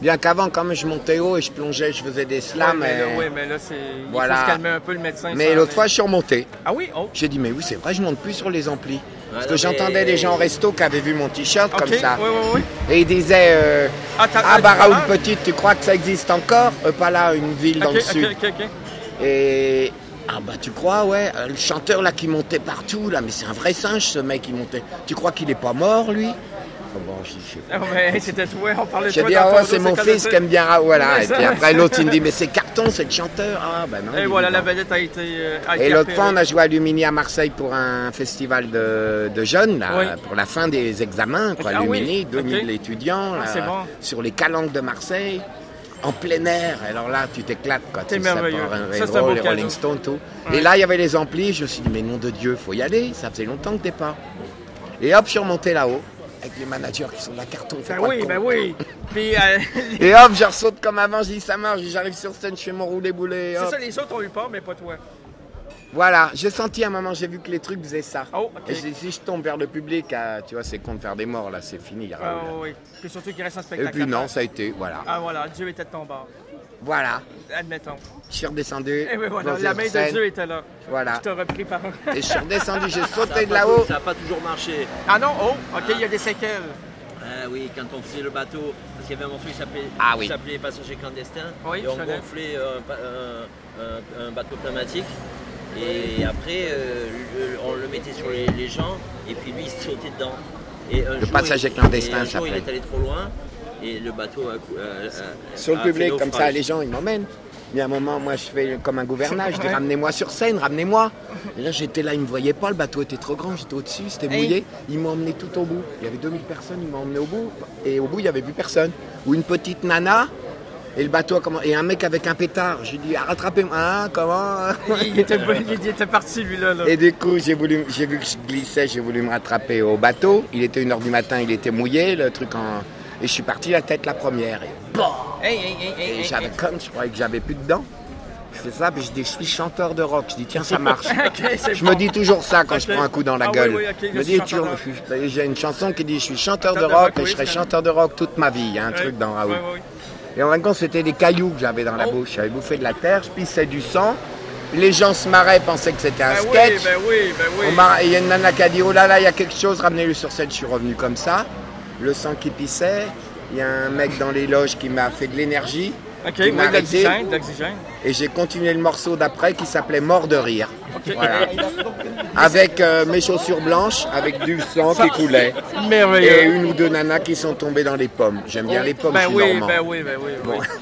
Bien qu'avant, quand je montais haut et je plongeais, je faisais des slams. Oui, mais là, c'est... Voilà. Il faut se calmer un peu, le médecin. Mais l'autre fois, je suis remonté. Ah oui? Oh. J'ai dit, mais oui, c'est vrai, je monte plus sur les amplis. Parce que mais- j'entendais des gens au resto qui avaient vu mon t-shirt comme ça. Oui. Et ils disaient, Ah, Raoul Petite, tu crois que ça existe encore? Pas là, une ville dans le sud. Ok. Et... Ah bah tu crois, ouais, le chanteur là qui montait partout, là, mais c'est un vrai singe ce mec qui montait. Tu crois qu'il est pas mort, lui? Bon, je sais pas. Mais c'était toi, on parlait de J'ai toi. dit, dans ah ton ouais, dos, c'est mon comme fils ça. qui aime bien Raoul, voilà. C'est Et ça. puis après, l'autre, il me dit, mais c'est carton, c'est le chanteur. Ah bah non. Et voilà, la vedette a été. Et l'autre fois, on a joué à Lumini à Marseille pour un festival de jeunes, là, Oui. pour la fin des examens, quoi. Ah oui, Lumini, 2000 ok. étudiants, là, c'est bon. sur les calanques de Marseille, en plein air. Alors là, tu t'éclates, quoi. C'est Tu sais, merveilleux. pour un Ça, c'est un beau les cadeau. Rolling Stones, tout. Ouais. Et là, il y avait les amplis. Je me suis dit, mais nom de Dieu, faut y aller. Ça faisait longtemps que t'es pas. Et hop, je suis remonté là-haut, avec les managers qui sont de la carton. Ben oui. Puis, Et hop, je ressaute comme avant, je dis ça marche, j'arrive sur scène, je fais mon roulé-boulé. c'est ça, les autres ont eu peur, mais pas toi. Voilà, j'ai senti à un moment, j'ai vu que les trucs faisaient ça. Oh, ok. Et j'ai dit, si je tombe vers le public, tu vois, c'est con de faire des morts, là, c'est fini. Ah Raoul. oui. Puis surtout qu'il reste un Et spectacle. puis à non, faire. ça a été, voilà. Ah voilà, Dieu était de ton bord. Voilà, Admettons. je suis redescendu. Et bien voilà, plongé la sur main de scène. Dieu était là. Voilà. Je t'ai repris par. Et je suis redescendu, j'ai Ça sauté a de pas là-haut. tout- Ça n'a pas toujours marché. Ah non, oh, ok, il y a des séquelles. Ah oui, quand on faisait le bateau, parce qu'il y avait un morceau qui s'appelait Ah oui. Passagers clandestins. Oui, et je on connais. gonflait un bateau pneumatique. Et après, on le mettait sur les gens, et puis lui, il sautait dedans. Et un Le passager clandestin, un ça jour, il s'appelle. est allé trop loin, et le bateau Sur le a fait public, comme ça, naufrage. les gens, ils m'emmènent. Il y a un moment, moi, je fais comme un gouvernage, je dis ramenez-moi sur scène, ramenez-moi. Et là, j'étais là, ils ne me voyaient pas, le bateau était trop grand, j'étais au-dessus, c'était mouillé. Ils m'ont emmené tout au bout. Il y avait 2000 personnes, ils m'ont emmené au bout. Et au bout, il n'y avait plus personne. Ou une petite nana, et le bateau a commencé. Et un mec avec un pétard. J'ai dit, rattrapez-moi. Hein, comment? Il était parti, lui-là. Là. Et du coup, j'ai vu que je glissais, j'ai voulu me rattraper au bateau. Il était 1h du matin, il était mouillé, le truc en. Et je suis parti la tête la première. Et bon. Et j'avais comme, je croyais que j'avais plus de dents. C'est ça, puis je dis, je suis chanteur de rock. Je dis, tiens, ça marche. Je me dis toujours ça quand je prends un coup dans la gueule. Je me dis, j'ai une chanson qui dit, je suis chanteur de rock et je serai chanteur de rock toute ma vie. Il y a un truc dans Raoul. Et en fin de compte, c'était des cailloux que j'avais dans la bouche. J'avais bouffé de la terre, je pissais du sang. Les gens se marraient, pensaient que c'était un sketch. Oui. Il y a une nana qui a dit, oh là là, il y a quelque chose, ramenez-le sur scène. Je suis revenu comme ça. Le sang qui pissait. Il y a un mec dans les loges qui m'a fait de l'énergie. Ok, qui m'a arrêté. d'oxygène. Et j'ai continué le morceau d'après qui s'appelait Mort de rire. Voilà. Avec mes chaussures blanches, avec du sang qui coulait. Merveilleux. Et une ou deux nanas qui sont tombées dans les pommes. J'aime bien les pommes, je suis normand. Ben oui.